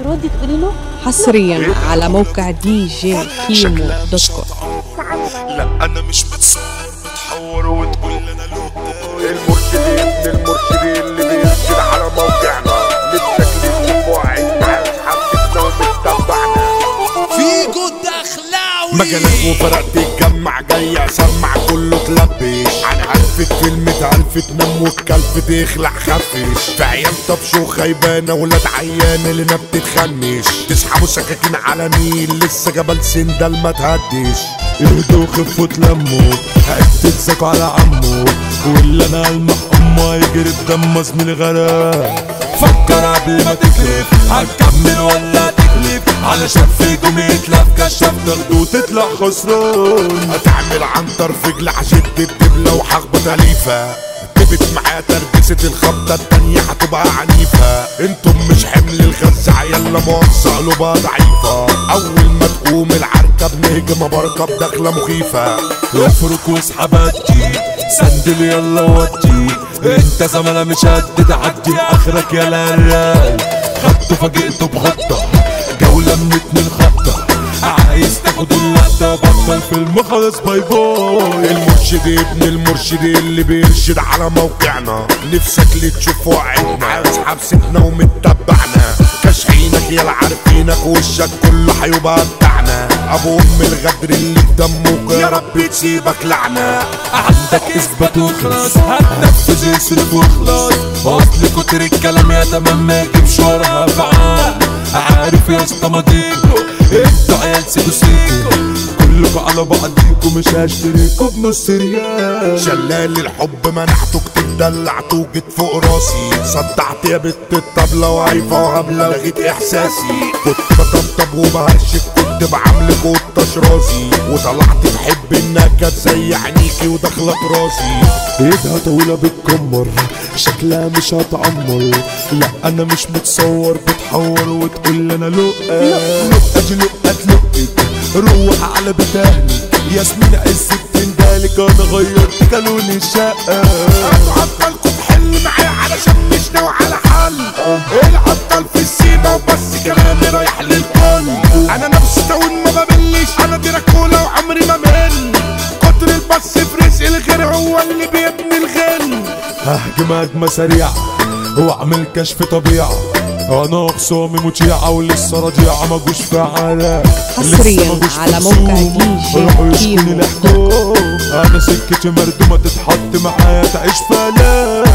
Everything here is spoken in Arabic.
تردي تقولي له حصريا على موقع دي جي كيمو دوت كوم. لا انا مش بتصور بتحور وتقول انا لو المرشدين اللي بيرشد على موقعنا للتكليف وعيد مع حبتنا ومتبعنا فيجو دخلاوي مجالك وفرق تتجمع جاي اسمع كله تلبش عن هلفت كلمة هلفت نم والكلب تخلع خفش في عيال طبشو خيبانة ولاد عيانة اللي ما بتتخنش تسحبوا سكاكين على مين لسه جبل سندل ما تهدش اهدوا خفوا تلموا هتتزكوا على عمو واللي انا المح امه هيجري بدم زميلي غرام فكر قبل ما تكلف هتكمل ولا تكلف علشان فيكم يتلف كشف تاخده وتطلع خسران هتعمل عنتر في جلع شد الدبلة وحخبط أليفة تبت معايا تربسة الخبطة التانية هتبقى عنيفة انتم مش حمل الغزة يلا موصى قلوبها ضعيفة اول ما تقوم العركة بنهجم بركة بدخلة مخيفة افرك واسحب ادي سندل يلا ودي انت زمانة مش قد تعدي اخرك يا الراي خدته فاجئته بغطة جولة من 2 خطة عايز تاخد اللقطة بطل فيلم خلاص باي باي المرشد ابن المرشد اللي بيرشد على موقعنا نفسك اللي تشوف وعدنا اصحاب ستنا ومتبعنا كاشحينك يلا عارفينك وشك كله هيبقى بتاعنا ابو ام الغدر اللي بدمك يا رب تسيبك لعنة عندك اثبات وخلاص هتنفذ يصرف وخلاص اصل كتر الكلام يا تمام ما يجيبش وراها فعال عارف يا اسطى مضيكوا انتوا عيال سيكو كلكوا على بعضيكوا مش هشتريكوا بنص ريال شلال الحب منحته كتير دلعته وجيت فوق راسي صدعت يا بت الطبلة وهيفا وهبلة لغيت احساسي كنت بطبطب وبهرشك كنت بعملك وطش راسي وطلعت بحب النكد زي عينيكي وداخلة راسي ايدها طويلة بتكمر شكلها مش هتعمر لا انا مش متصور بتحور وتقول انا لقة دي لقة تلقك روح على بيت اهلك ياسمين عز بتندالك انا غيرت كالون الشقة عطلكوا تحل معايا علشان مش ناوي على حل العطل في السيما وبس كلامي رايح للكل انا نفسي تاون ما ببلش انا دراكولا وعمري ما مل كتر البس في رزق الغير هو اللي بيبني الغل ههجم هجمة سريعة واعمل كشف طبيعة انا خصامي مطيعة ولسه رضيعة ما جوش فعالة حصريا على موقع دي جي كيمو. انا سكتي مردومة تتحط معايا تعيش فلا